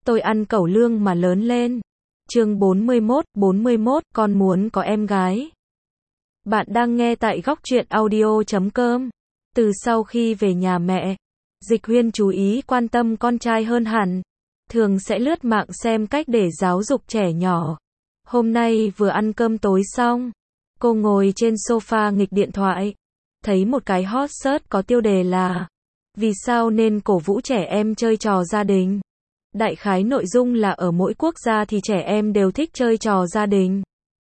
Tôi ăn cẩu lương mà lớn lên. Chương 41, con muốn có em gái. Bạn đang nghe tại góc truyện audio.com. Từ sau khi về nhà mẹ, Dịch Huyên chú ý quan tâm con trai hơn hẳn. Thường sẽ lướt mạng xem cách để giáo dục trẻ nhỏ. Hôm nay vừa ăn cơm tối xong, cô ngồi trên sofa nghịch điện thoại. Thấy một cái hot search có tiêu đề là vì sao nên cổ vũ trẻ em chơi trò gia đình. Đại khái nội dung là ở mỗi quốc gia thì trẻ em đều thích chơi trò gia đình.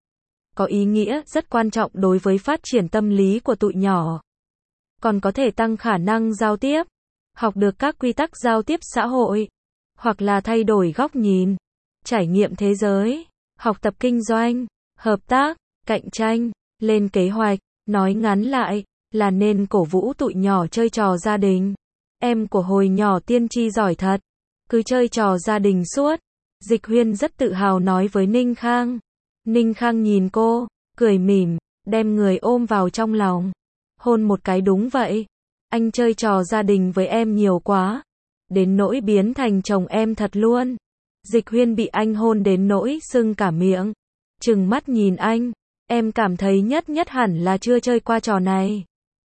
Có ý nghĩa rất quan trọng đối với phát triển tâm lý của tụi nhỏ. Còn có thể tăng khả năng giao tiếp, học được các quy tắc giao tiếp xã hội, hoặc là thay đổi góc nhìn, trải nghiệm thế giới, học tập kinh doanh, hợp tác, cạnh tranh, lên kế hoạch. Nói ngắn lại, là nên cổ vũ tụi nhỏ chơi trò gia đình. Em của hồi nhỏ tiên tri giỏi thật, cứ chơi trò gia đình suốt. Dịch Huyên rất tự hào nói với Ninh Khang. Ninh Khang nhìn cô, cười mỉm, đem người ôm vào trong lòng. Hôn một cái. Đúng vậy, anh chơi trò gia đình với em nhiều quá, đến nỗi biến thành chồng em thật luôn. Dịch Huyên bị anh hôn đến nỗi sưng cả miệng, trừng mắt nhìn anh. Em cảm thấy Nhất Nhất hẳn là chưa chơi qua trò này.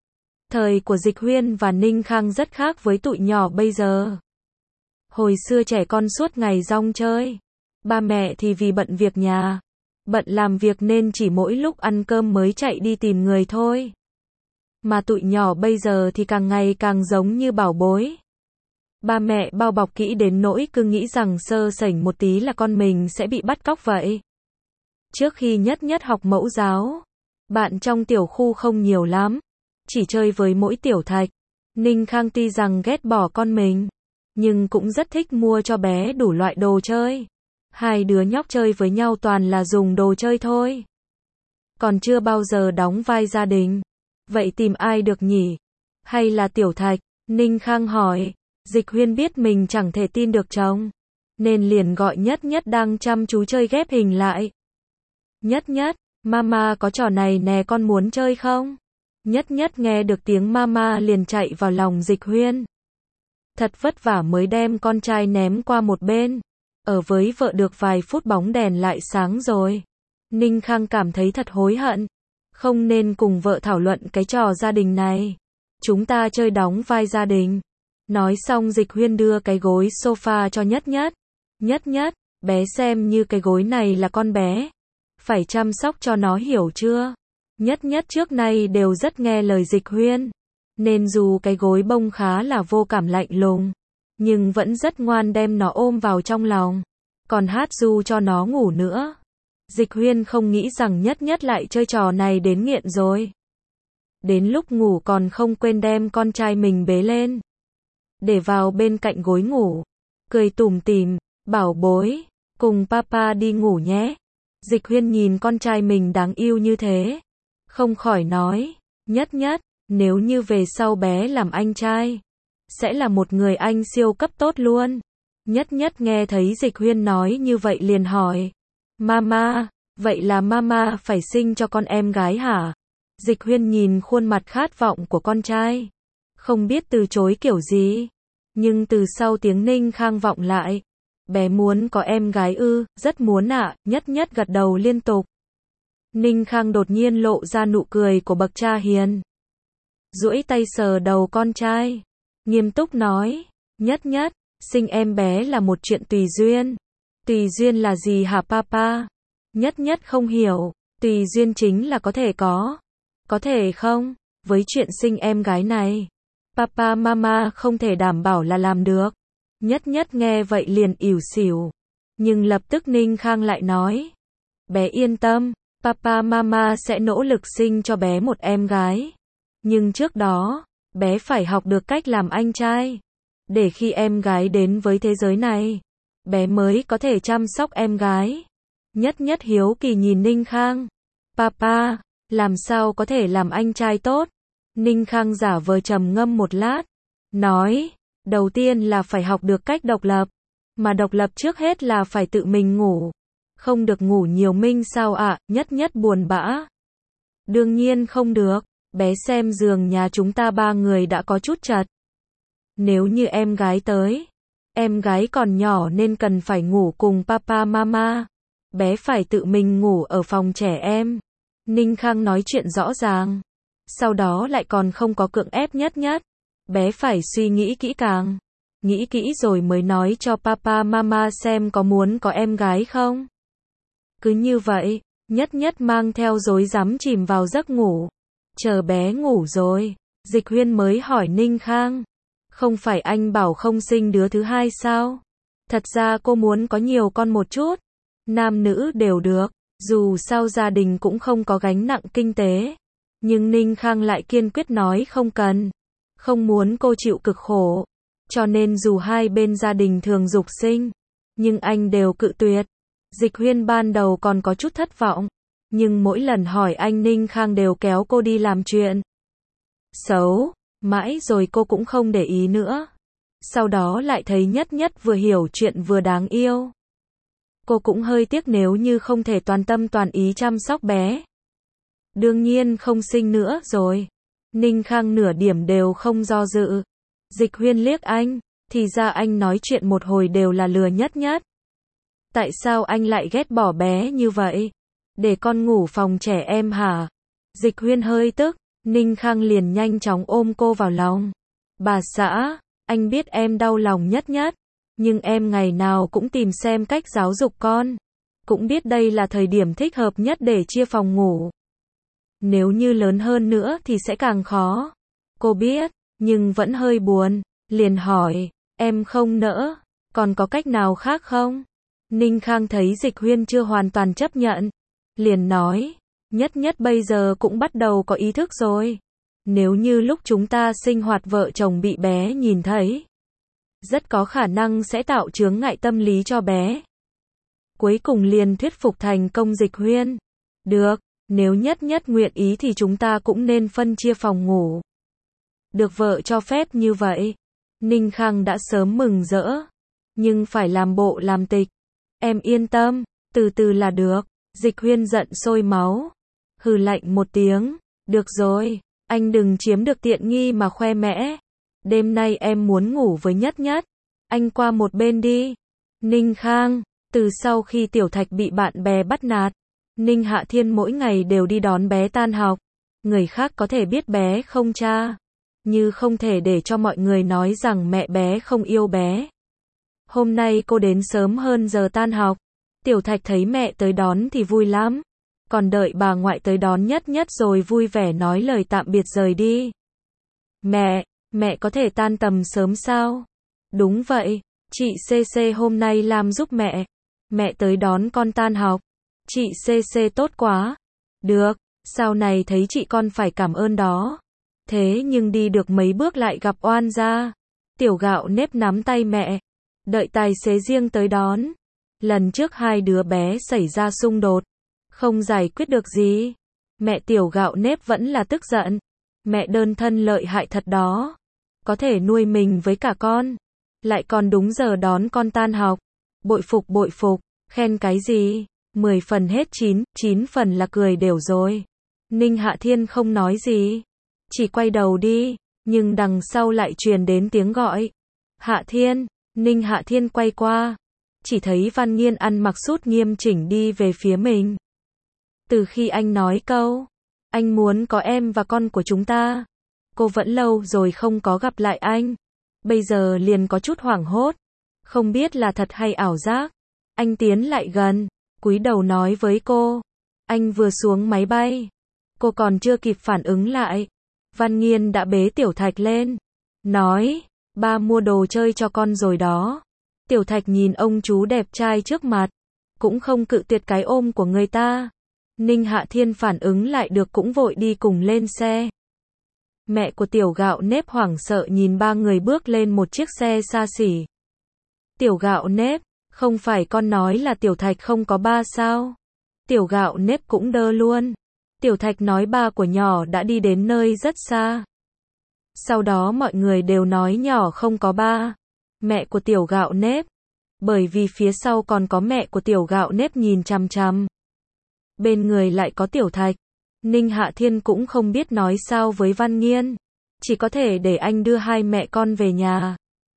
Thời của Dịch Huyên và Ninh Khang rất khác với tụi nhỏ bây giờ. Hồi xưa trẻ con suốt ngày rong chơi. Ba mẹ thì vì bận việc nhà, bận làm việc nên chỉ mỗi lúc ăn cơm mới chạy đi tìm người thôi. Mà tụi nhỏ bây giờ thì càng ngày càng giống như bảo bối. Ba mẹ bao bọc kỹ đến nỗi cứ nghĩ rằng sơ sẩy một tí là con mình sẽ bị bắt cóc vậy. Trước khi Nhất Nhất học mẫu giáo, bạn trong tiểu khu không nhiều lắm, chỉ chơi với mỗi Tiểu Thạch. Ninh Khang tuy rằng ghét bỏ con mình, nhưng cũng rất thích mua cho bé đủ loại đồ chơi. Hai đứa nhóc chơi với nhau toàn là dùng đồ chơi thôi, còn chưa bao giờ đóng vai gia đình. Vậy tìm ai được nhỉ? Hay là Tiểu Thạch? Ninh Khang hỏi. Dịch Huyên biết mình chẳng thể tin được chồng, nên liền gọi Nhất Nhất đang chăm chú chơi ghép hình lại. Nhất Nhất, mama có trò này nè, con muốn chơi không? Nhất Nhất nghe được tiếng mama liền chạy vào lòng Dịch Huyên. Thật vất vả mới đem con trai ném qua một bên. Ở với vợ được vài phút bóng đèn lại sáng rồi. Ninh Khang cảm thấy thật hối hận. Không nên cùng vợ thảo luận cái trò gia đình này. Chúng ta chơi đóng vai gia đình. Nói xong Dịch Huyên đưa cái gối sofa cho Nhất Nhất. Nhất Nhất, bé xem như cái gối này là con bé. Phải chăm sóc cho nó, hiểu chưa? Nhất Nhất trước nay đều rất nghe lời Dịch Huyên, nên dù cái gối bông khá là vô cảm lạnh lùng, nhưng vẫn rất ngoan đem nó ôm vào trong lòng, còn hát ru cho nó ngủ nữa. Dịch Huyên không nghĩ rằng Nhất Nhất lại chơi trò này đến nghiện rồi. Đến lúc ngủ còn không quên đem con trai mình bế lên, để vào bên cạnh gối ngủ, cười tủm tỉm, bảo bối, cùng papa đi ngủ nhé. Dịch Huyên nhìn con trai mình đáng yêu như thế, không khỏi nói, Nhất Nhất, nếu như về sau bé làm anh trai, sẽ là một người anh siêu cấp tốt luôn. Nhất Nhất nghe thấy Dịch Huyên nói như vậy liền hỏi, mama, vậy là mama phải sinh cho con em gái hả? Dịch Huyên nhìn khuôn mặt khát vọng của con trai, không biết từ chối kiểu gì, nhưng từ sau tiếng Ninh Khang vọng lại, bé muốn có em gái ư? Rất muốn ạ. Nhất Nhất gật đầu liên tục. Ninh Khang đột nhiên lộ ra nụ cười của bậc cha hiền, duỗi tay sờ đầu con trai, nghiêm túc nói, Nhất Nhất, sinh em bé là một chuyện tùy duyên. Tùy duyên là gì hả papa? Nhất Nhất không hiểu. Tùy duyên chính là có thể có thể không. Với chuyện sinh em gái này, papa mama không thể đảm bảo là làm được. Nhất Nhất nghe vậy liền ỉu xỉu, nhưng lập tức Ninh Khang lại nói, bé yên tâm, papa mama sẽ nỗ lực sinh cho bé một em gái. Nhưng trước đó, bé phải học được cách làm anh trai, để khi em gái đến với thế giới này, bé mới có thể chăm sóc em gái. Nhất Nhất hiếu kỳ nhìn Ninh Khang, papa, làm sao có thể làm anh trai tốt? Ninh Khang giả vờ trầm ngâm một lát, nói, đầu tiên là phải học được cách độc lập, mà độc lập trước hết là phải tự mình ngủ. Không được ngủ nhiều minh sao ạ? Nhất Nhất buồn bã. Đương nhiên không được, bé xem giường nhà chúng ta ba người đã có chút chật. Nếu như em gái tới, Em gái còn nhỏ nên cần phải ngủ cùng papa mama. Bé phải tự mình ngủ ở phòng trẻ em. Ninh Khang nói chuyện rõ ràng. Sau đó lại còn không có cưỡng ép nhất nhất. Bé phải suy nghĩ kỹ càng. Nghĩ kỹ rồi mới nói cho papa mama xem có muốn có em gái không. Cứ như vậy, nhất nhất mang theo rối rắm chìm vào giấc ngủ. Chờ bé ngủ rồi, Dịch Huyên mới hỏi Ninh Khang. Không phải anh bảo không sinh đứa thứ hai sao? Thật ra cô muốn có nhiều con một chút. Nam nữ đều được, dù sao gia đình cũng không có gánh nặng kinh tế. Nhưng Ninh Khang lại kiên quyết nói không cần. Không muốn cô chịu cực khổ. Cho nên dù hai bên gia đình thường giục sinh, nhưng anh đều cự tuyệt. Dịch Huyên ban đầu còn có chút thất vọng. Nhưng mỗi lần hỏi anh Ninh Khang đều kéo cô đi làm chuyện xấu. Mãi rồi cô cũng không để ý nữa. Sau đó lại thấy nhất nhất vừa hiểu chuyện vừa đáng yêu. Cô cũng hơi tiếc nếu như không thể toàn tâm toàn ý chăm sóc bé. Đương nhiên không sinh nữa rồi. Ninh Khang nửa điểm đều không do dự. Dịch Huyên liếc anh, thì ra anh nói chuyện một hồi đều là lừa nhất nhất. Tại sao anh lại ghét bỏ bé như vậy? Để con ngủ phòng trẻ em hả? Dịch Huyên hơi tức, Ninh Khang liền nhanh chóng ôm cô vào lòng. Bà xã, anh biết em đau lòng nhất nhất, nhưng em ngày nào cũng tìm xem cách giáo dục con. Cũng biết đây là thời điểm thích hợp nhất để chia phòng ngủ. Nếu như lớn hơn nữa thì sẽ càng khó. Cô biết, nhưng vẫn hơi buồn, liền hỏi, em không nỡ, còn có cách nào khác không? Ninh Khang thấy Dịch Huyên chưa hoàn toàn chấp nhận, liền nói, nhất nhất bây giờ cũng bắt đầu có ý thức rồi. Nếu như lúc chúng ta sinh hoạt vợ chồng bị bé nhìn thấy, rất có khả năng sẽ tạo chướng ngại tâm lý cho bé. Cuối cùng liền thuyết phục thành công Dịch Huyên. Được, nếu nhất nhất nguyện ý thì chúng ta cũng nên phân chia phòng ngủ. Được vợ cho phép như vậy, Ninh Khang đã sớm mừng rỡ. Nhưng phải làm bộ làm tịch. Em yên tâm, từ từ là được. Dịch Huyên giận sôi máu. Hừ lạnh một tiếng. Được rồi, anh đừng chiếm được tiện nghi mà khoe mẽ. Đêm nay em muốn ngủ với nhất nhất. Anh qua một bên đi. Ninh Khang, từ sau khi Tiểu Thạch bị bạn bè bắt nạt, Ninh Hạ Thiên mỗi ngày đều đi đón bé tan học. Người khác có thể biết bé không cha, như không thể để cho mọi người nói rằng mẹ bé không yêu bé. Hôm nay cô đến sớm hơn giờ tan học. Tiểu Thạch thấy mẹ tới đón thì vui lắm. Còn đợi bà ngoại tới đón nhất nhất rồi vui vẻ nói lời tạm biệt rời đi. Mẹ có thể tan tầm sớm sao? Đúng vậy, chị CC hôm nay làm giúp mẹ. Mẹ tới đón con tan học. Chị CC tốt quá. Được, sau này thấy chị con phải cảm ơn đó. Thế nhưng đi được mấy bước lại gặp oan gia. Tiểu Gạo Nếp nắm tay mẹ. Đợi tài xế riêng tới đón. Lần trước hai đứa bé xảy ra xung đột. Không giải quyết được gì. Mẹ Tiểu Gạo Nếp vẫn là tức giận. Mẹ đơn thân lợi hại thật đó. Có thể nuôi mình với cả con. Lại còn đúng giờ đón con tan học. Bội phục, khen cái gì? 10 phần hết 9 phần là cười đều rồi. Ninh Hạ Thiên không nói gì. Chỉ quay đầu đi, nhưng đằng sau lại truyền đến tiếng gọi. Hạ Thiên, Ninh Hạ Thiên quay qua. Chỉ thấy Văn Nghiên ăn mặc sút nghiêm chỉnh đi về phía mình. Từ khi anh nói câu, anh muốn có em và con của chúng ta. Cô vẫn lâu rồi không có gặp lại anh. Bây giờ liền có chút hoảng hốt. Không biết là thật hay ảo giác. Anh tiến lại gần, cúi đầu nói với cô. Anh vừa xuống máy bay. Cô còn chưa kịp phản ứng lại. Văn Nghiên đã bế Tiểu Thạch lên. Nói, ba mua đồ chơi cho con rồi đó. Tiểu Thạch nhìn ông chú đẹp trai trước mặt. Cũng không cự tuyệt cái ôm của người ta. Ninh Hạ Thiên phản ứng lại được cũng vội đi cùng lên xe. Mẹ của Tiểu Gạo Nếp hoảng sợ nhìn ba người bước lên một chiếc xe xa xỉ. Tiểu Gạo Nếp, không phải con nói là Tiểu Thạch không có ba sao? Tiểu Gạo Nếp cũng đơ luôn. Tiểu Thạch nói ba của nhỏ đã đi đến nơi rất xa. Sau đó mọi người đều nói nhỏ không có ba. Mẹ của Tiểu Gạo Nếp. Bởi vì phía sau còn có mẹ của Tiểu Gạo Nếp nhìn chằm chằm. Bên người lại có Tiểu Thạch. Ninh Hạ Thiên cũng không biết nói sao với Văn Nghiên. Chỉ có thể để anh đưa hai mẹ con về nhà.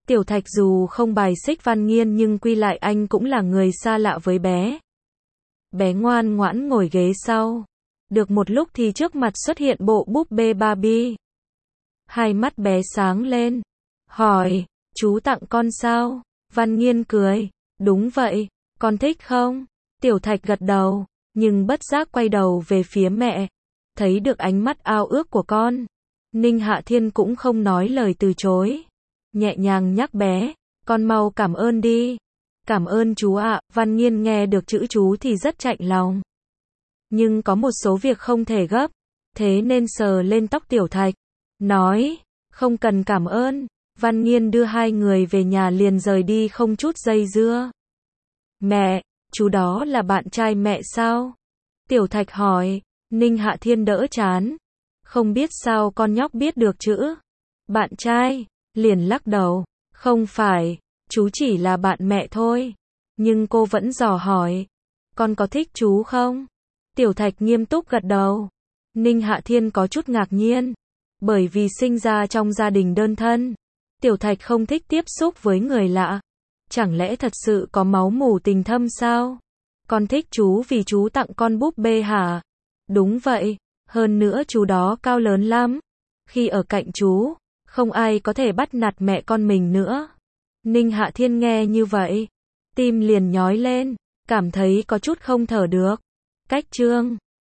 Tiểu Thạch dù không bài xích Văn Nghiên nhưng quy lại anh cũng là người xa lạ với bé. Bé ngoan ngoãn ngồi ghế sau. Được một lúc thì trước mặt xuất hiện bộ búp bê Barbie. Hai mắt bé sáng lên. Hỏi, chú tặng con sao? Văn Nghiên cười. Đúng vậy, con thích không? Tiểu Thạch gật đầu, nhưng bất giác quay đầu về phía mẹ. Thấy được ánh mắt ao ước của con. Ninh Hạ Thiên cũng không nói lời từ chối. Nhẹ nhàng nhắc bé, con mau cảm ơn đi. Cảm ơn chú ạ. Văn Nghiên nghe được chữ chú thì rất chạnh lòng. Nhưng có một số việc không thể gấp, thế nên sờ lên tóc Tiểu Thạch. Nói, không cần cảm ơn. Văn Nghiên đưa hai người về nhà liền rời đi không chút dây dưa. Mẹ, chú đó là bạn trai mẹ sao? Tiểu Thạch hỏi. Ninh Hạ Thiên đỡ chán. Không biết sao con nhóc biết được chữ bạn trai, liền lắc đầu. Không phải, chú chỉ là bạn mẹ thôi. Nhưng cô vẫn dò hỏi. Con có thích chú không? Tiểu Thạch nghiêm túc gật đầu. Ninh Hạ Thiên có chút ngạc nhiên. Bởi vì sinh ra trong gia đình đơn thân, Tiểu Thạch không thích tiếp xúc với người lạ. Chẳng lẽ thật sự có máu mủ tình thâm sao? Con thích chú vì chú tặng con búp bê hả? Đúng vậy, hơn nữa chú đó cao lớn lắm. Khi ở cạnh chú, không ai có thể bắt nạt mẹ con mình nữa. Ninh Hạ Thiên nghe như vậy, tim liền nhói lên, cảm thấy có chút không thở được. Cách chương